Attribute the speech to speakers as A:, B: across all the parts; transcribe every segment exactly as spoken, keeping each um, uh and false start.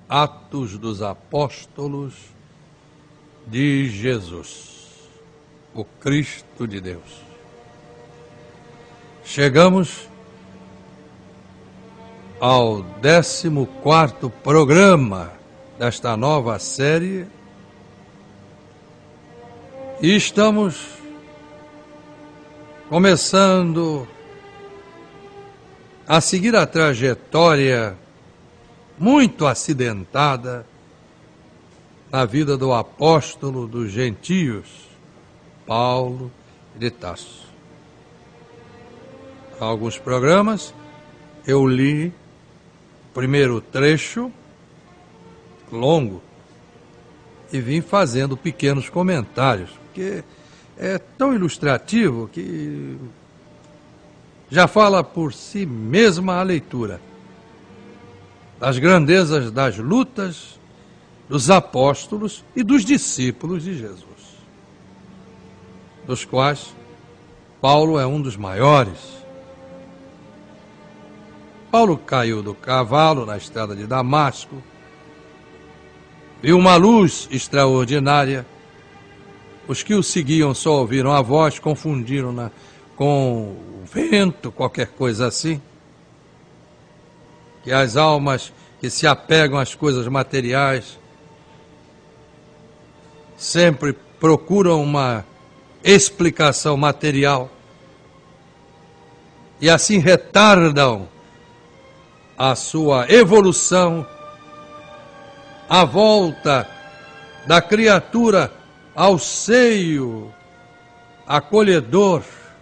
A: Atos dos Apóstolos de Jesus, o Cristo de Deus. Chegamos ao décimo quarto programa desta nova série e estamos começando a seguir a trajetória muito acidentada na vida do apóstolo dos gentios, Paulo de Tarso. Há alguns programas eu li o primeiro trecho, longo, e vim fazendo pequenos comentários, porque é tão ilustrativo que já fala por si mesma a leitura das grandezas das lutas dos apóstolos e dos discípulos de Jesus, dos quais Paulo é um dos maiores. Paulo caiu do cavalo na estrada de Damasco, viu uma luz extraordinária. Os que o seguiam só ouviram a voz, confundiram-na com o vento, qualquer coisa assim. Que as almas que se apegam às coisas materiais sempre procuram uma explicação material e assim retardam a sua evolução, a volta da criatura ao seio acolhedor,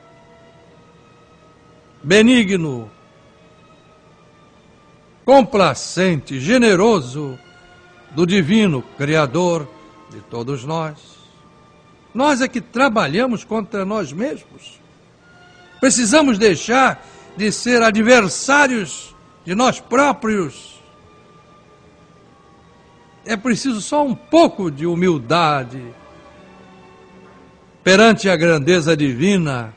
A: benigno, complacente, generoso do divino Criador de todos nós. Nós é que trabalhamos contra nós mesmos. Precisamos deixar de ser adversários de nós próprios. É preciso só um pouco de humildade perante a grandeza divina.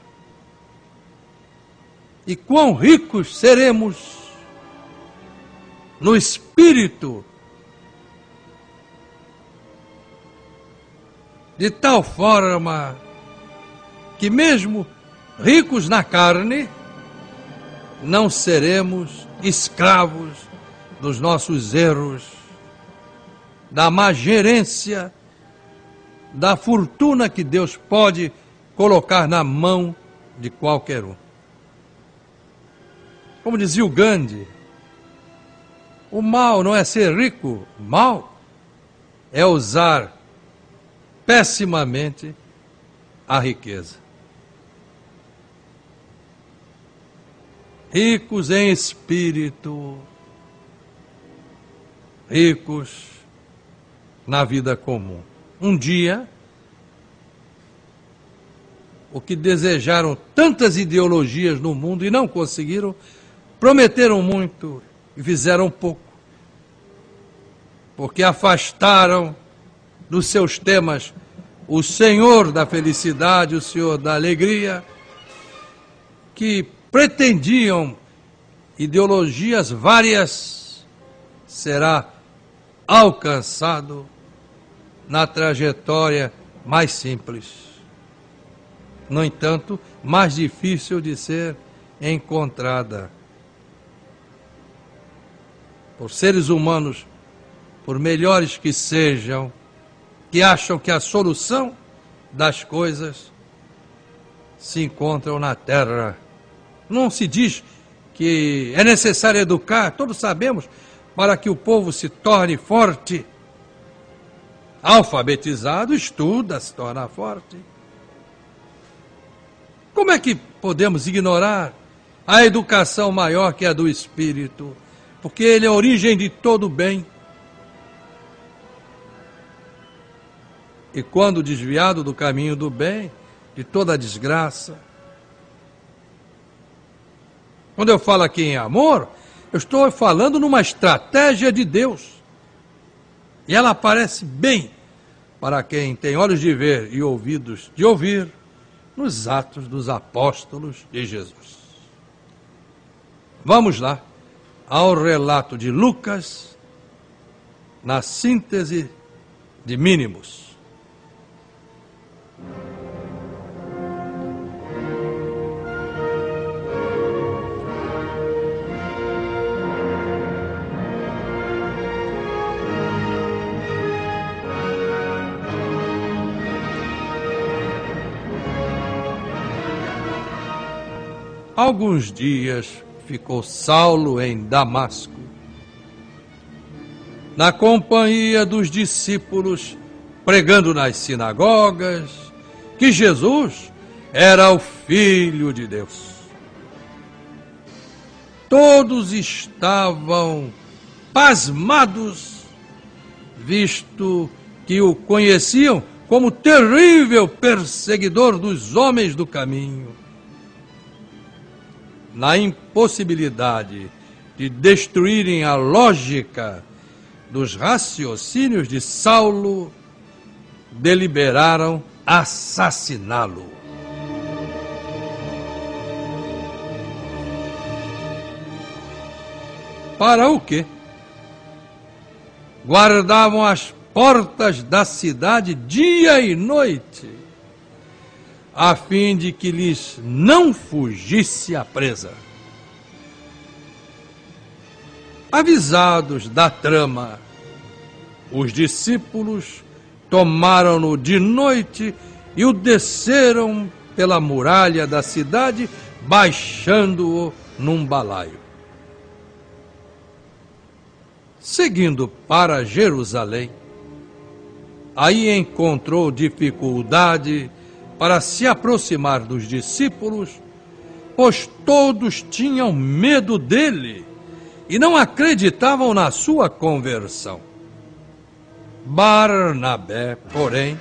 A: E quão ricos seremos no espírito, de tal forma que mesmo ricos na carne, não seremos escravos dos nossos erros, da má gerência, da fortuna que Deus pode colocar na mão de qualquer um. Como dizia o Gandhi, o mal não é ser rico, o mal é usar pessimamente a riqueza. Ricos em espírito, ricos na vida comum. Um dia, o que desejaram tantas ideologias no mundo e não conseguiram, prometeram muito e fizeram pouco, porque afastaram dos seus temas o Senhor da felicidade, o Senhor da alegria, que pretendiam ideologias várias, será alcançado na trajetória mais simples. No entanto, mais difícil de ser encontrada. Por seres humanos, por melhores que sejam, que acham que a solução das coisas se encontram na terra. Não se diz que é necessário educar, todos sabemos, para que o povo se torne forte. Alfabetizado, estuda, se torna forte. Como é que podemos ignorar a educação maior que é a do espírito? Porque ele é a origem de todo bem. E quando desviado do caminho do bem, de toda a desgraça. Quando eu falo aqui em amor, eu estou falando numa estratégia de Deus. E ela aparece bem para quem tem olhos de ver e ouvidos de ouvir nos Atos dos Apóstolos de Jesus. Vamos lá ao relato de Lucas, na síntese de mínimos. Alguns dias ficou Saulo em Damasco, na companhia dos discípulos, pregando nas sinagogas que Jesus era o Filho de Deus. Todos estavam pasmados, visto que o conheciam como terrível perseguidor dos homens do caminho. Na impossibilidade de destruírem a lógica dos raciocínios de Saulo, deliberaram assassiná-lo. Para o quê? Guardavam as portas da cidade dia e noite, a fim de que lhes não fugisse a presa. Avisados da trama, os discípulos tomaram-no de noite e o desceram pela muralha da cidade, baixando-o num balaio. Seguindo para Jerusalém, aí encontrou dificuldade para se aproximar dos discípulos, pois todos tinham medo dele e não acreditavam na sua conversão. Barnabé, porém,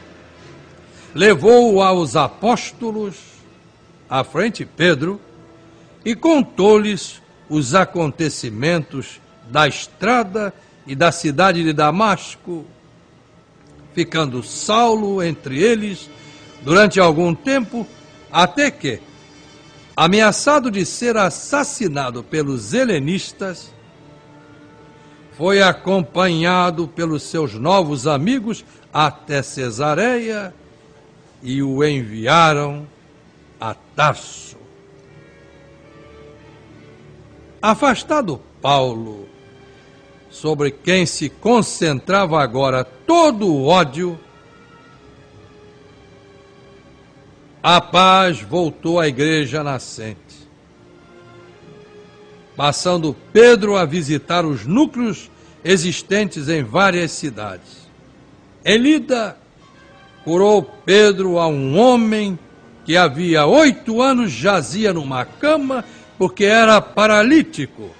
A: levou aos apóstolos, à frente Pedro, e contou-lhes os acontecimentos da estrada e da cidade de Damasco, ficando Saulo entre eles durante algum tempo, até que, ameaçado de ser assassinado pelos helenistas, foi acompanhado pelos seus novos amigos até Cesareia e o enviaram a Tarso. Afastado Paulo, sobre quem se concentrava agora todo o ódio, a paz voltou à igreja nascente, passando Pedro a visitar os núcleos existentes em várias cidades. Em Lida, curou Pedro a um homem que havia oito anos jazia numa cama porque era paralítico,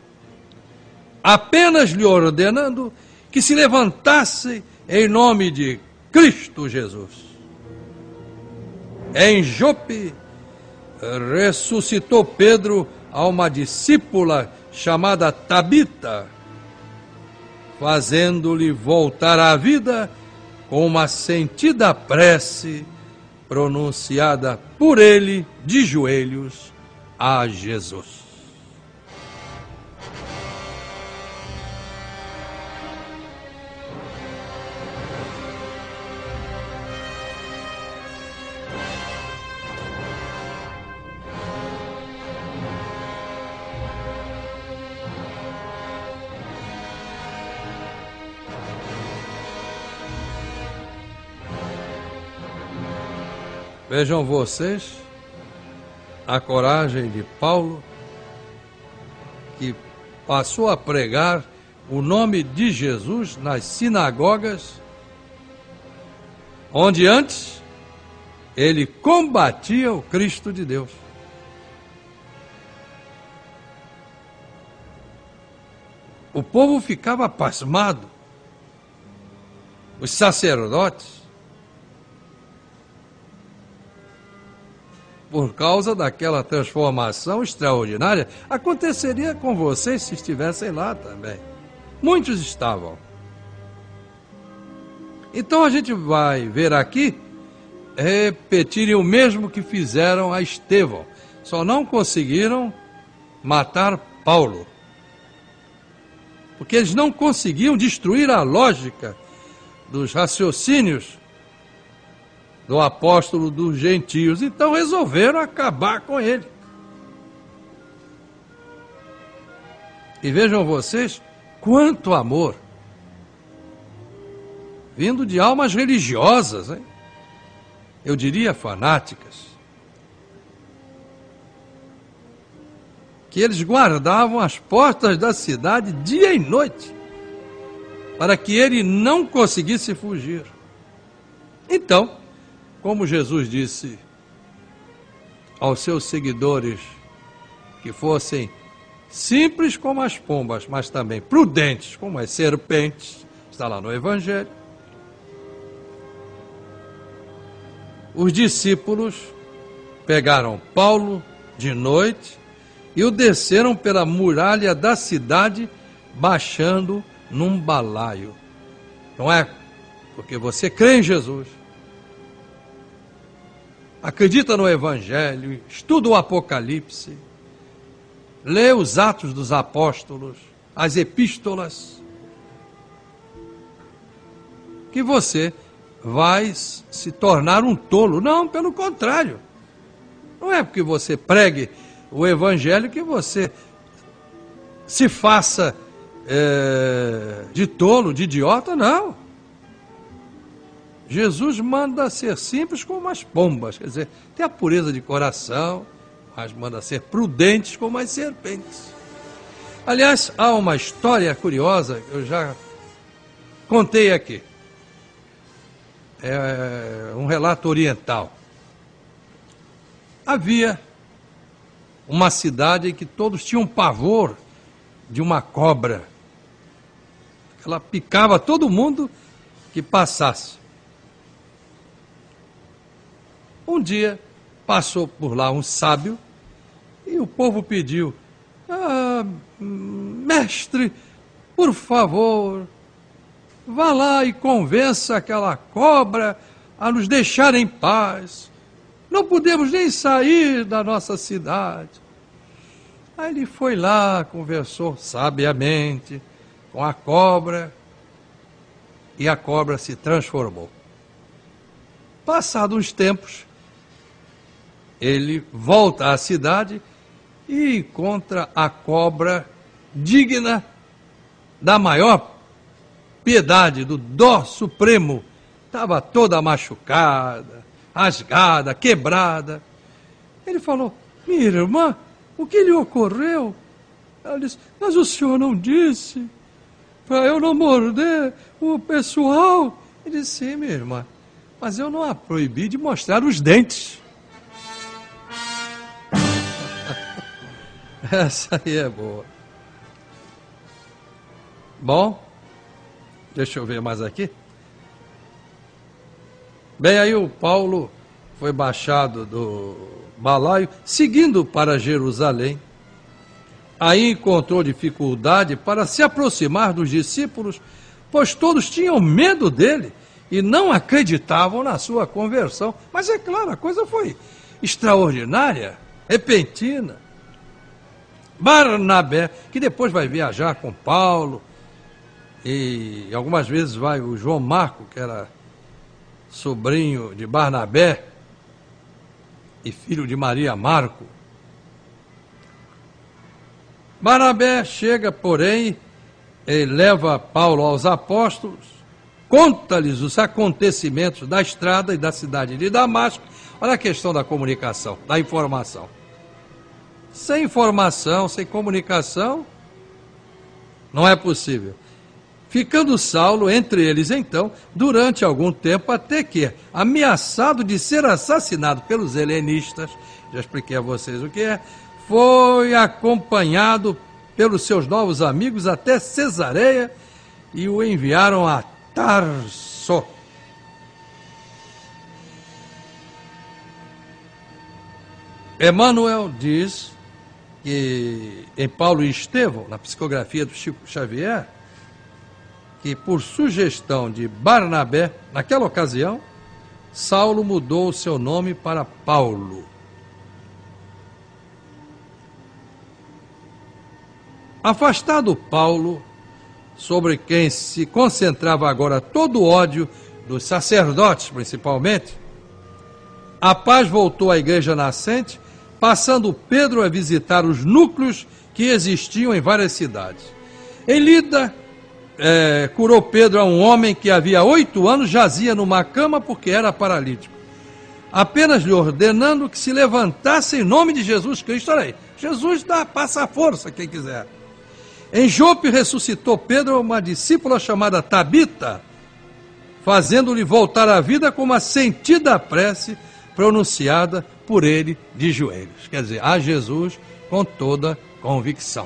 A: apenas lhe ordenando que se levantasse em nome de Cristo Jesus. Em Jope, ressuscitou Pedro a uma discípula chamada Tabita, fazendo-lhe voltar à vida com uma sentida prece pronunciada por ele de joelhos a Jesus. Vejam vocês a coragem de Paulo, que passou a pregar o nome de Jesus nas sinagogas, onde antes ele combatia o Cristo de Deus. O povo ficava pasmado. Os sacerdotes, por causa daquela transformação extraordinária, aconteceria com vocês se estivessem lá também. Muitos estavam. Então a gente vai ver aqui repetirem o mesmo que fizeram a Estevão. Só não conseguiram matar Paulo. porque eles não conseguiam destruir a lógica dos raciocínios do apóstolo dos gentios, então resolveram acabar com ele. E vejam vocês, quanto amor, vindo de almas religiosas, hein? Eu diria fanáticas, que eles guardavam as portas da cidade dia e noite, para que ele não conseguisse fugir. Então, como Jesus disse aos seus seguidores que fossem simples como as pombas, mas também prudentes como as serpentes, está lá no Evangelho, os discípulos pegaram Paulo de noite e o desceram pela muralha da cidade, baixando num balaio. Não é porque você crê em Jesus, acredita no Evangelho, estuda o Apocalipse, lê os Atos dos Apóstolos, as epístolas, que você vai se tornar um tolo. Não, pelo contrário. Não é porque você pregue o Evangelho que você se faça é, de tolo, de idiota, não. Jesus manda ser simples como as pombas, quer dizer, tem a pureza de coração, mas manda ser prudentes como as serpentes. Aliás, há uma história curiosa, eu já contei aqui. É um relato oriental. Havia uma cidade em que todos tinham pavor de uma cobra. Ela picava todo mundo que passasse. Um dia passou por lá um sábio e o povo pediu: ah, mestre, por favor, vá lá e convença aquela cobra a nos deixar em paz. Não podemos nem sair da nossa cidade. Aí ele foi lá, conversou sabiamente com a cobra e a cobra se transformou. Passados uns tempos, ele volta à cidade e encontra a cobra digna da maior piedade, do dó supremo. Estava toda machucada, rasgada, quebrada. Ele falou: minha irmã, o que lhe ocorreu? Ela disse: mas o senhor não disse para eu não morder o pessoal? Ele disse: sim, minha irmã, mas eu não a proibi de mostrar os dentes. Essa aí é boa. Bom, deixa eu ver mais aqui. Bem, aí o Paulo foi baixado do balaio, seguindo para Jerusalém. Aí encontrou dificuldade para se aproximar dos discípulos, pois todos tinham medo dele e não acreditavam na sua conversão. Mas é claro, a coisa foi extraordinária, repentina. Barnabé, que depois vai viajar com Paulo, e algumas vezes vai o João Marco, que era sobrinho de Barnabé e filho de Maria Marco. Barnabé chega, porém, e leva Paulo aos apóstolos, conta-lhes os acontecimentos da estrada e da cidade de Damasco. Olha a questão da comunicação, da informação. Sem informação, sem comunicação, não é possível. Ficando Saulo entre eles, então, durante algum tempo, até que, ameaçado de ser assassinado pelos helenistas, já expliquei a vocês o que é, foi acompanhado pelos seus novos amigos até Cesareia e o enviaram a Tarso. Emmanuel diz que em Paulo e Estevão, na psicografia do Chico Xavier, que por sugestão de Barnabé, naquela ocasião, Saulo mudou o seu nome para Paulo. Afastado Paulo sobre quem se concentrava agora todo o ódio dos sacerdotes, principalmente, a paz voltou à igreja nascente, passando Pedro a visitar os núcleos que existiam em várias cidades. Em Lida, é, curou Pedro a um homem que havia oito anos jazia numa cama porque era paralítico, apenas lhe ordenando que se levantasse em nome de Jesus Cristo. Olha aí, Jesus dá, passa a força quem quiser. Em Jope ressuscitou Pedro uma discípula chamada Tabita, fazendo-lhe voltar à vida com uma sentida prece pronunciada por ele de joelhos. Quer dizer, a Jesus com toda convicção.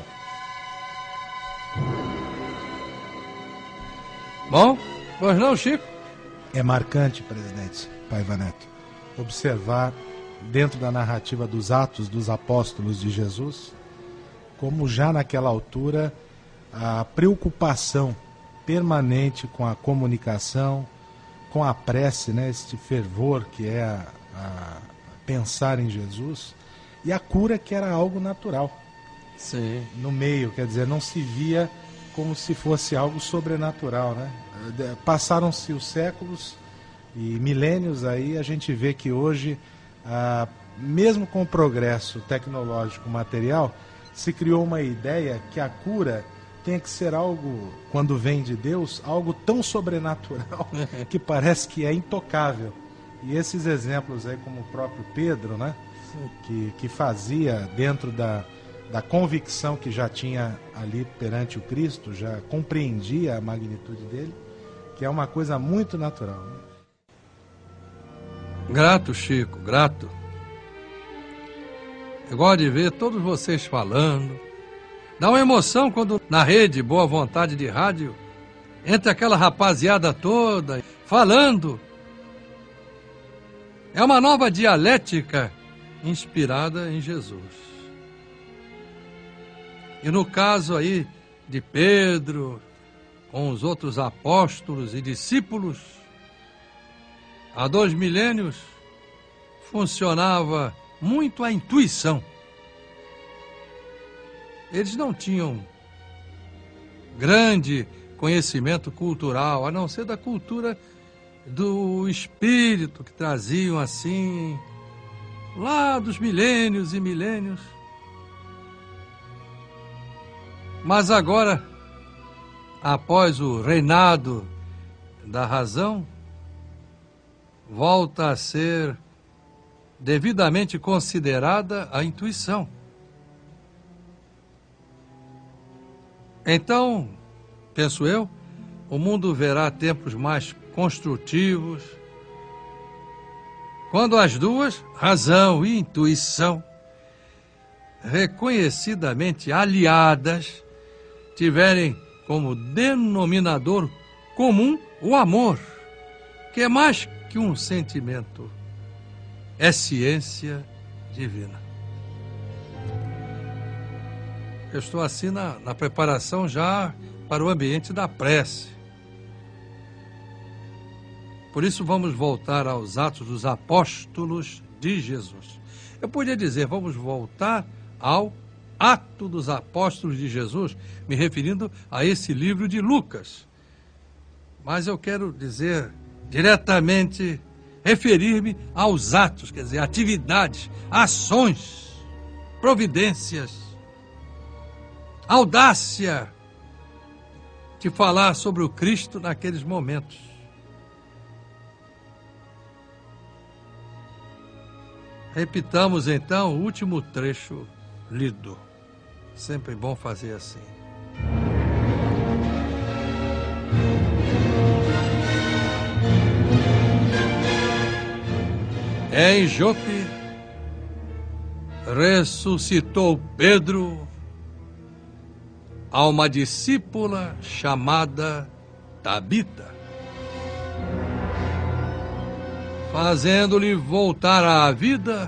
A: Bom, pois não, Chico?
B: É marcante, presidente Paiva Neto, observar dentro da narrativa dos Atos dos Apóstolos de Jesus, como já naquela altura a preocupação permanente com a comunicação, com a prece, né, este fervor que é a, a pensar em Jesus, e a cura que era algo natural.
A: Sim.
B: No meio, quer dizer, não se via como se fosse algo sobrenatural, né? Passaram-se os séculos e milênios aí, a gente vê que hoje, ah, mesmo com o progresso tecnológico material, se criou uma ideia que a cura tem que ser algo, quando vem de Deus, algo tão sobrenatural que parece que é intocável. E esses exemplos aí, como o próprio Pedro, né, que, que fazia dentro da, da convicção que já tinha ali perante o Cristo, já compreendia a magnitude dele, que é uma coisa muito natural, né?
A: Grato, Chico, grato. Eu gosto de ver todos vocês falando. Dá uma emoção quando na rede Boa Vontade de Rádio entra aquela rapaziada toda falando. É uma nova dialética inspirada em Jesus. E no caso aí de Pedro, com os outros apóstolos e discípulos, há dois milênios funcionava muito a intuição. Eles não tinham grande conhecimento cultural, a não ser da cultura do espírito que traziam assim, lá dos milênios e milênios. Mas agora, após o reinado da razão, volta a ser devidamente considerada a intuição. Então, penso eu, o mundo verá tempos mais construtivos, quando as duas, razão e intuição, reconhecidamente aliadas, tiverem como denominador comum o amor, que é mais que um sentimento, é ciência divina. Eu estou assim na, na preparação já para o ambiente da prece. Por isso vamos voltar aos Atos dos Apóstolos de Jesus. Eu podia dizer, vamos voltar ao Ato dos Apóstolos de Jesus, me referindo a esse livro de Lucas. Mas eu quero dizer diretamente, referir-me aos atos, quer dizer, atividades, ações, providências, audácia de falar sobre o Cristo naqueles momentos. Repitamos então o último trecho lido. Sempre bom fazer assim. Em Jope, ressuscitou Pedro a uma discípula chamada Tabita, fazendo-lhe voltar à vida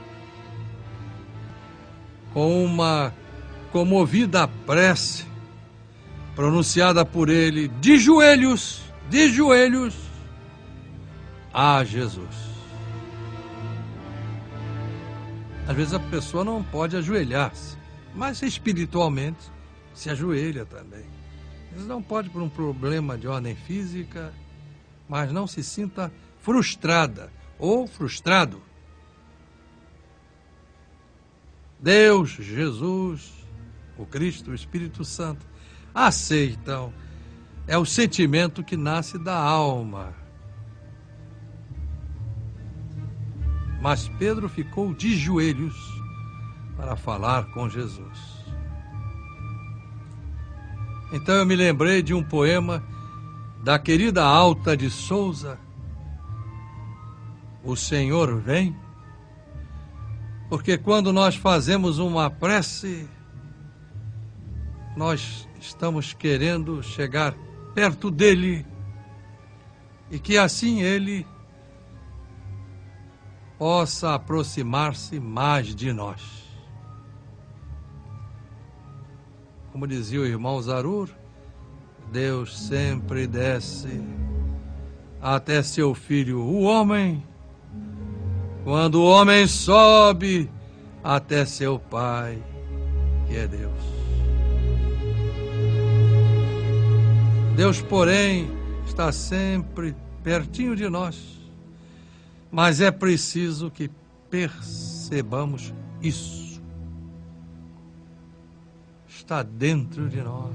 A: com uma comovida prece pronunciada por ele de joelhos, de joelhos, a Jesus. Às vezes a pessoa não pode ajoelhar-se, mas espiritualmente se ajoelha também. Às vezes não pode por um problema de ordem física, mas não se sinta frustrada ou frustrado. Deus, Jesus, o Cristo, o Espírito Santo, aceitam. É o sentimento que nasce da alma. Mas Pedro ficou de joelhos para falar com Jesus. Então eu me lembrei de um poema da querida Alta de Souza, O Senhor Vem, porque quando nós fazemos uma prece, nós estamos querendo chegar perto dele e que assim ele possa aproximar-se mais de nós. Como dizia o irmão Zarur, Deus sempre desce até seu filho, o homem, quando o homem sobe até seu Pai, que é Deus. Deus, porém, está sempre pertinho de nós, mas é preciso que percebamos isso. Está dentro de nós.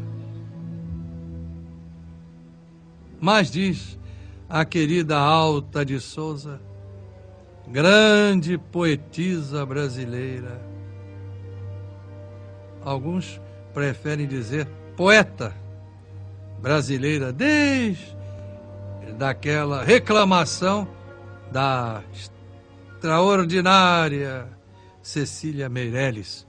A: Mas diz a querida Alta de Souza, grande poetisa brasileira. Alguns preferem dizer poeta brasileira, desde daquela reclamação da extraordinária Cecília Meirelles.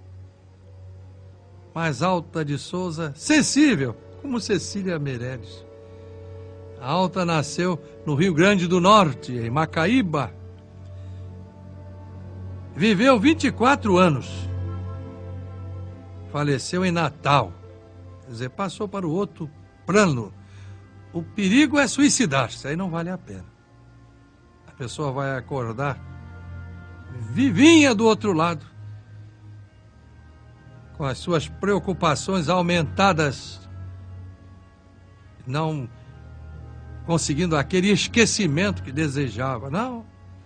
A: Mais Alta de Souza, sensível, como Cecília Meirelles. A Alta nasceu no Rio Grande do Norte, em Macaíba. Viveu vinte e quatro anos. Faleceu em Natal. Quer dizer, passou para o outro plano. O perigo é suicidar-se, aí não vale a pena. A pessoa vai acordar vivinha do outro lado, com as suas preocupações aumentadas, não conseguindo aquele esquecimento que desejava. Não.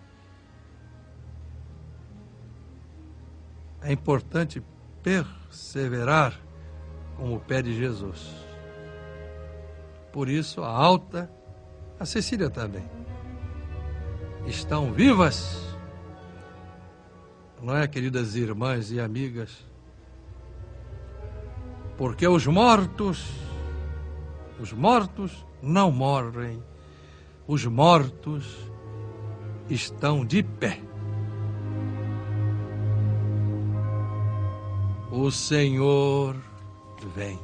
A: É importante perseverar, como pede Jesus. Por isso, a Alta, a Cecília também, estão vivas, não é, queridas irmãs e amigas? Porque os mortos, os mortos não morrem, os mortos estão de pé. O Senhor vem.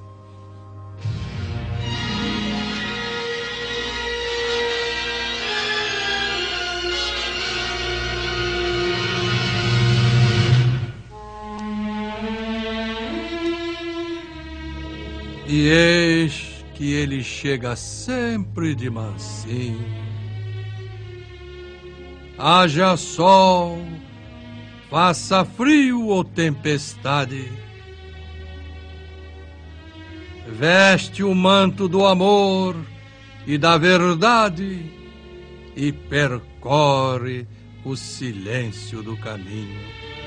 A: E eis que ele chega sempre de mansinho. Haja sol, faça frio ou tempestade, veste o manto do amor e da verdade e percorre o silêncio do caminho.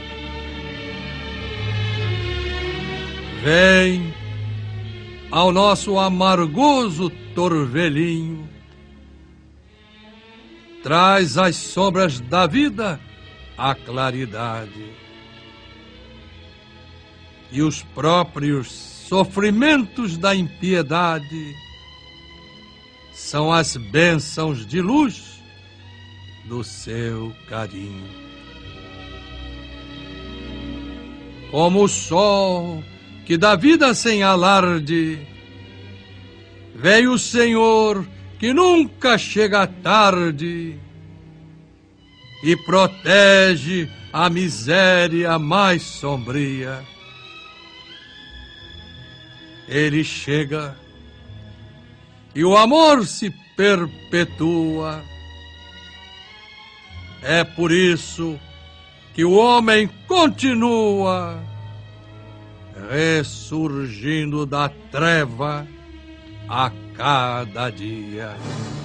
A: Vem ao nosso amargoso torvelinho, traz as sombras da vida a claridade, e os próprios sofrimentos da impiedade são as bênçãos de luz do seu carinho. Como o sol que dá vida sem alarde, veio o Senhor que nunca chega tarde e protege a miséria mais sombria. Ele chega e o amor se perpetua. É por isso que o homem continua ressurgindo da treva a cada dia.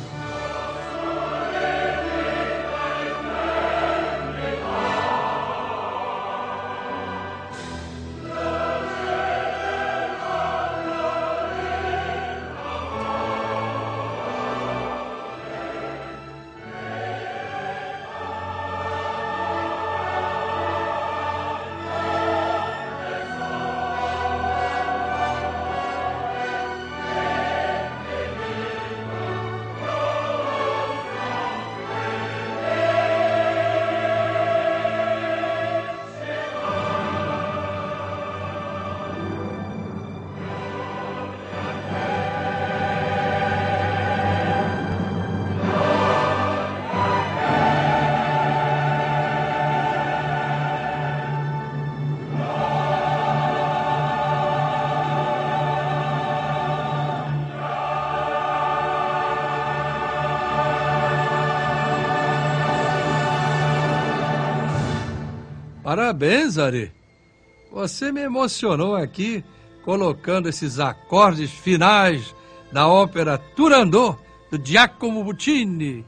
A: Parabéns, Ari. Você me emocionou aqui, colocando esses acordes finais da ópera Turandot, do Giacomo Puccini.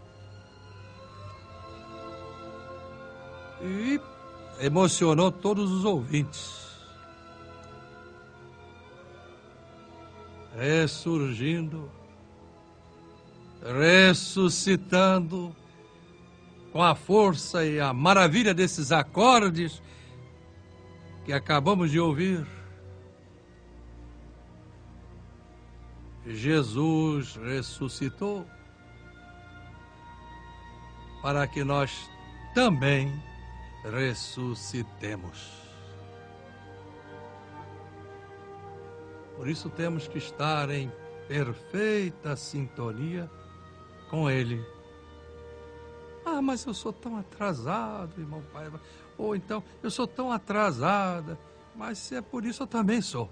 A: E emocionou todos os ouvintes. Ressurgindo, ressuscitando, com a força e a maravilha desses acordes que acabamos de ouvir. Jesus ressuscitou para que nós também ressuscitemos. Por isso temos que estar em perfeita sintonia com Ele. Ah, mas eu sou tão atrasado, irmão Paiva. Ou então, eu sou tão atrasada. Mas se é por isso, eu também sou.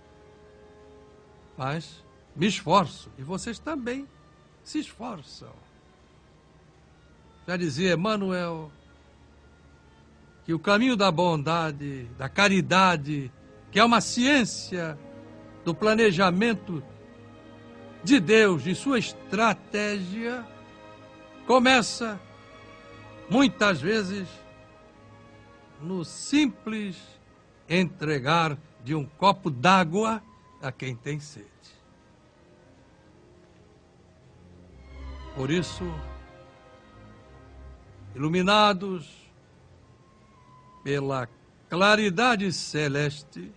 A: Mas me esforço. E vocês também se esforçam. Já dizia Emmanuel que o caminho da bondade, da caridade, que é uma ciência do planejamento de Deus, de sua estratégia, começa muitas vezes no simples entregar de um copo d'água a quem tem sede. Por isso, iluminados pela claridade celeste,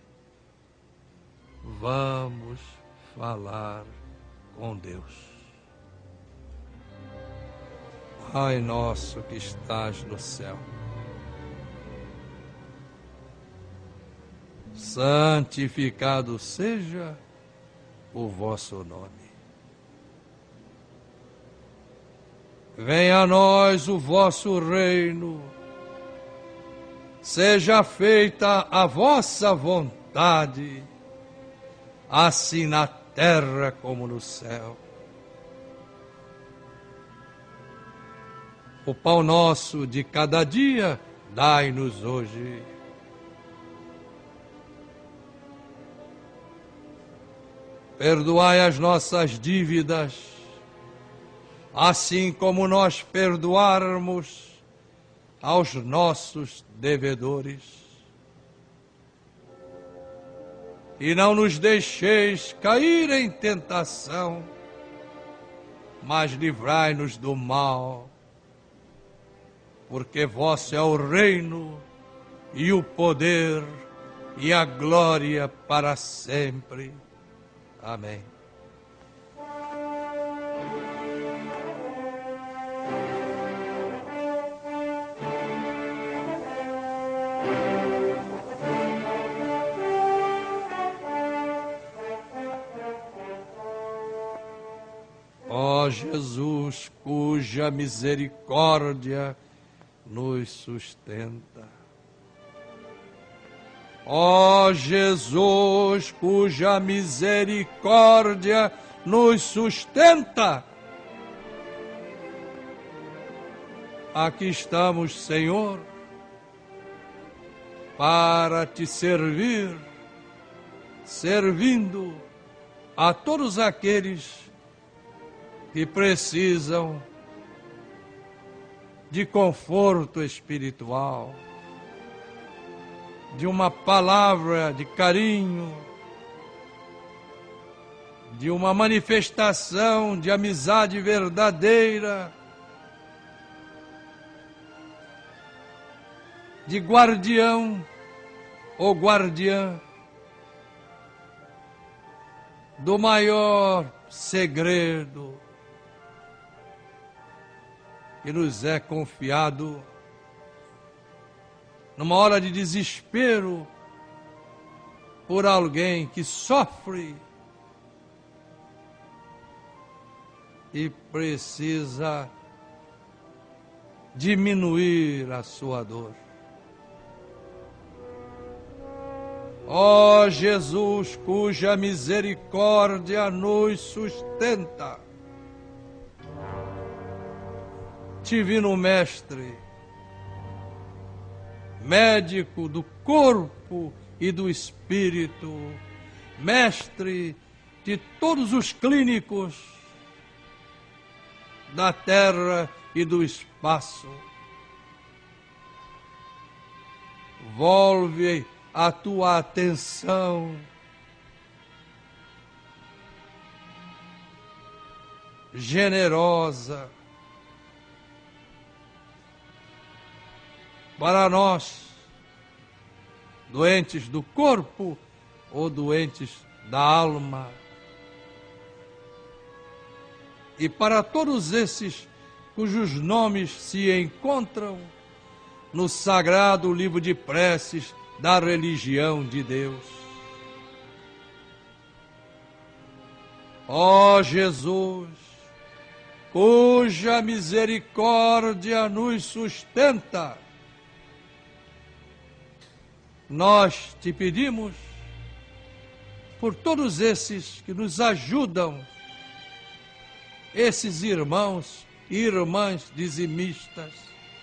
A: vamos falar com Deus. Pai nosso que estás no céu, santificado seja o vosso nome. Venha a nós o vosso reino, seja feita a vossa vontade, assim na terra como no céu. O pão nosso de cada dia, dai-nos hoje. Perdoai as nossas dívidas, assim como nós perdoarmos aos nossos devedores. E não nos deixeis cair em tentação, mas livrai-nos do mal. Porque vosso é o reino, e o poder, e a glória para sempre. Amém. Ó Jesus, cuja misericórdia nos sustenta. Ó Jesus, cuja misericórdia nos sustenta. Aqui estamos, Senhor, para te servir, servindo a todos aqueles que precisam de conforto espiritual, de uma palavra de carinho, de uma manifestação de amizade verdadeira, de guardião ou guardiã do maior segredo que nos é confiado numa hora de desespero por alguém que sofre e precisa diminuir a sua dor. Ó Jesus, cuja misericórdia nos sustenta, Divino Mestre, médico do corpo e do espírito, mestre de todos os clínicos da terra e do espaço, volve a tua atenção generosa para nós, doentes do corpo ou doentes da alma, e para todos esses cujos nomes se encontram no sagrado livro de preces da religião de Deus. Ó Jesus, cuja misericórdia nos sustenta, nós te pedimos por todos esses que nos ajudam, esses irmãos e irmãs dizimistas,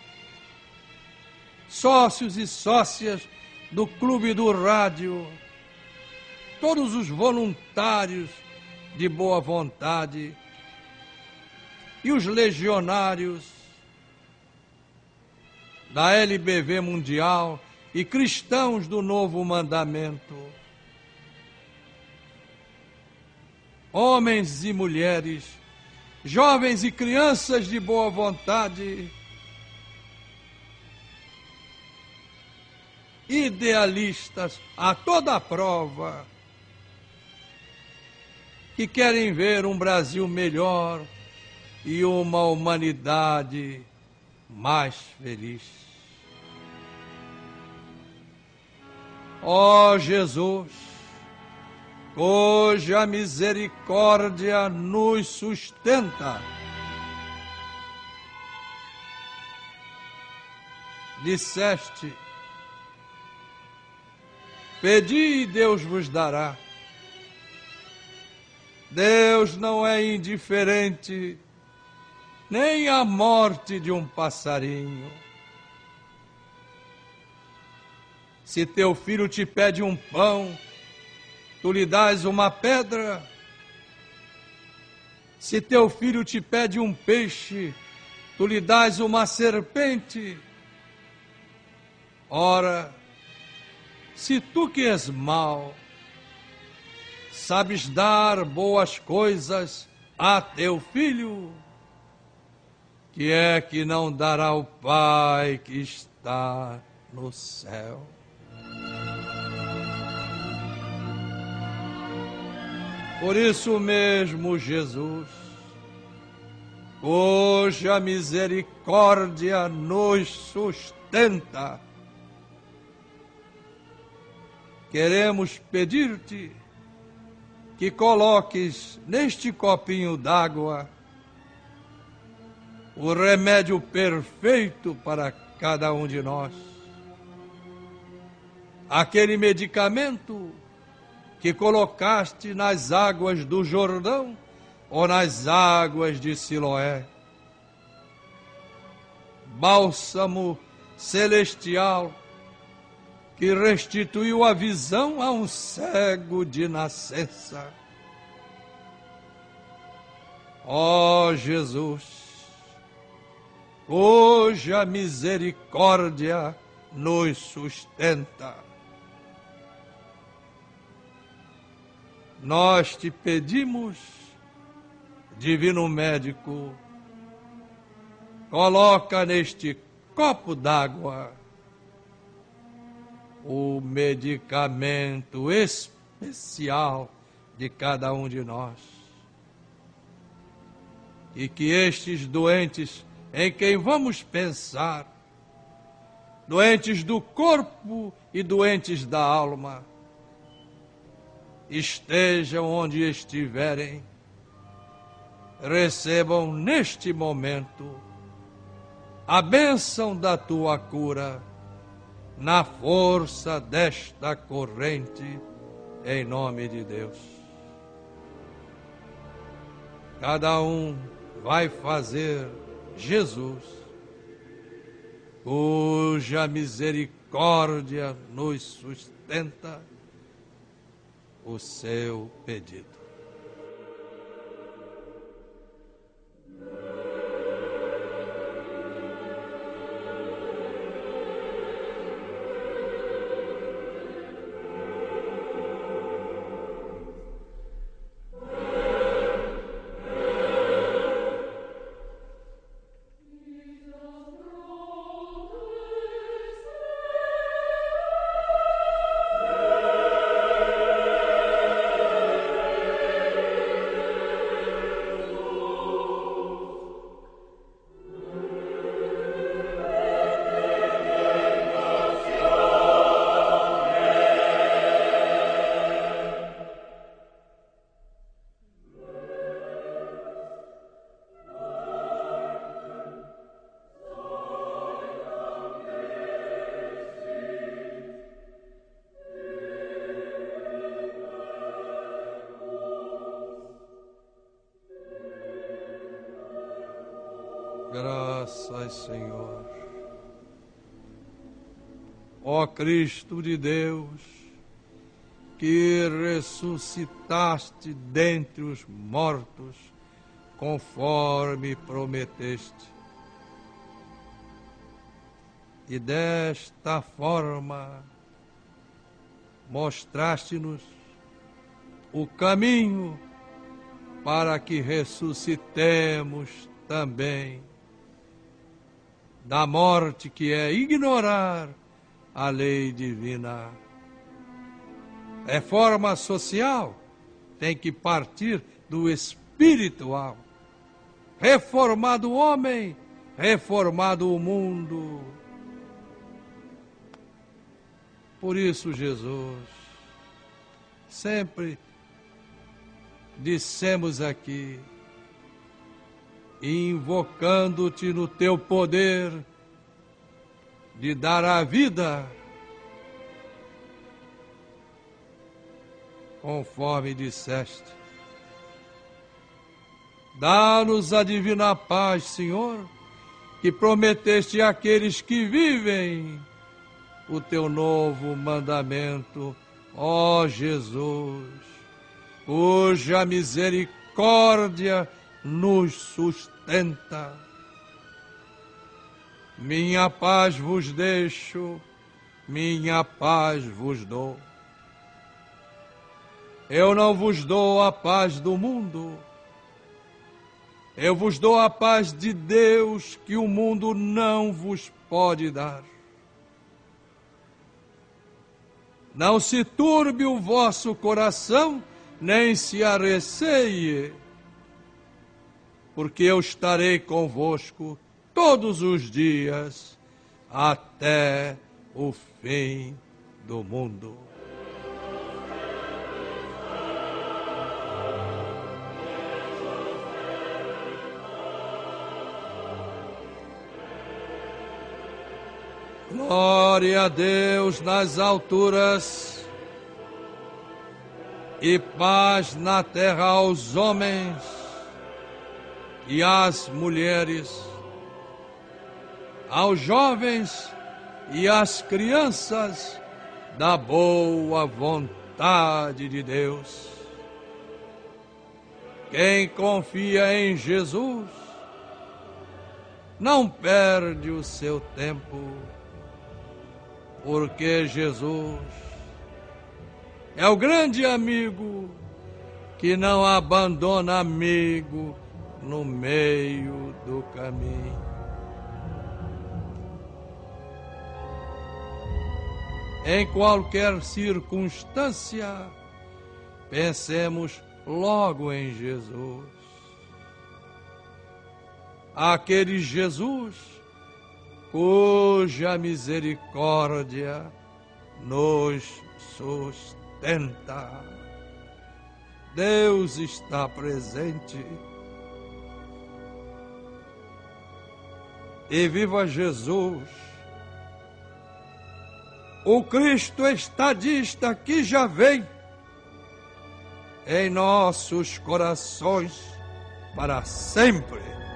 A: sócios e sócias do Clube do Rádio, todos os voluntários de boa vontade e os legionários da L B V Mundial e cristãos do Novo Mandamento, homens e mulheres, jovens e crianças de boa vontade, idealistas a toda a prova, que querem ver um Brasil melhor e uma humanidade mais feliz. Ó Jesus, cuja misericórdia nos sustenta, disseste: pedi e Deus vos dará. Deus não é indiferente nem à morte de um passarinho. Se teu filho te pede um pão, tu lhe dás uma pedra. Se teu filho te pede um peixe, tu lhe dás uma serpente. Ora, se tu que és mau, sabes dar boas coisas a teu filho, que é que não dará o Pai que está no céu? Por isso mesmo, Jesus, cuja misericórdia nos sustenta, queremos pedir-te que coloques neste copinho d'água o remédio perfeito para cada um de nós. Aquele medicamento que colocaste nas águas do Jordão ou nas águas de Siloé. Bálsamo celestial que restituiu a visão a um cego de nascença. Ó Jesus, cuja misericórdia nos sustenta, nós te pedimos, Divino Médico, coloca neste copo d'água o medicamento especial de cada um de nós. E que estes doentes em quem vamos pensar, doentes do corpo e doentes da alma, estejam onde estiverem, recebam neste momento a bênção da tua cura, na força desta corrente, em nome de Deus. Cada um vai fazer Jesus, cuja misericórdia nos sustenta, o seu pedido. Graças, Senhor. Ó Cristo de Deus, que ressuscitaste dentre os mortos, conforme prometeste. E desta forma mostraste-nos o caminho para que ressuscitemos também da morte, que é ignorar a lei divina. Reforma social tem que partir do espiritual. Reformado o homem, reformado o mundo. Por isso, Jesus, sempre dissemos aqui, invocando-te no teu poder de dar a vida, conforme disseste. Dá-nos a divina paz, Senhor, que prometeste àqueles que vivem o teu novo mandamento, ó Jesus, cuja misericórdia nos sustenta. Minha paz vos deixo, minha paz vos dou. Eu não vos dou a paz do mundo, eu vos dou a paz de Deus, que o mundo não vos pode dar. Não se turbe o vosso coração, nem se arreceie, porque eu estarei convosco todos os dias, até o fim do mundo. Glória a Deus nas alturas e paz na terra aos homens e às mulheres, aos jovens e às crianças da boa vontade de Deus. Quem confia em Jesus não perde o seu tempo, porque Jesus é o grande amigo que não abandona amigo no meio do caminho. Em qualquer circunstância, pensemos logo em Jesus. Aquele Jesus cuja misericórdia nos sustenta. Deus está presente. E viva Jesus, o Cristo estadista que já vem em nossos corações para sempre.